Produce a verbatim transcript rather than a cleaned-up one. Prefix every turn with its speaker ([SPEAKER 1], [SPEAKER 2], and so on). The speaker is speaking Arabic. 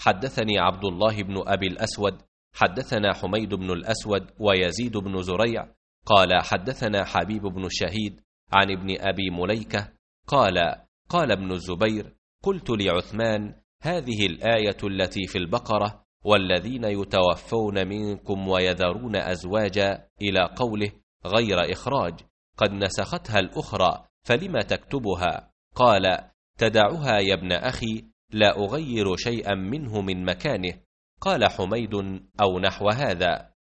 [SPEAKER 1] حدثني عبد الله بن أبي الأسود حدثنا حميد بن الأسود ويزيد بن زريع قال حدثنا حبيب بن الشهيد عن ابن أبي مليكة قال قال ابن الزبير قلت لعثمان هذه الآية التي في البقرة والذين يتوفون منكم ويذرون أزواجا إلى قوله غير إخراج قد نسختها الأخرى فلم تكتبها؟ قال تدعها يا ابن أخي لا أغير شيئا منه من مكانه. قال حميد أو نحو هذا.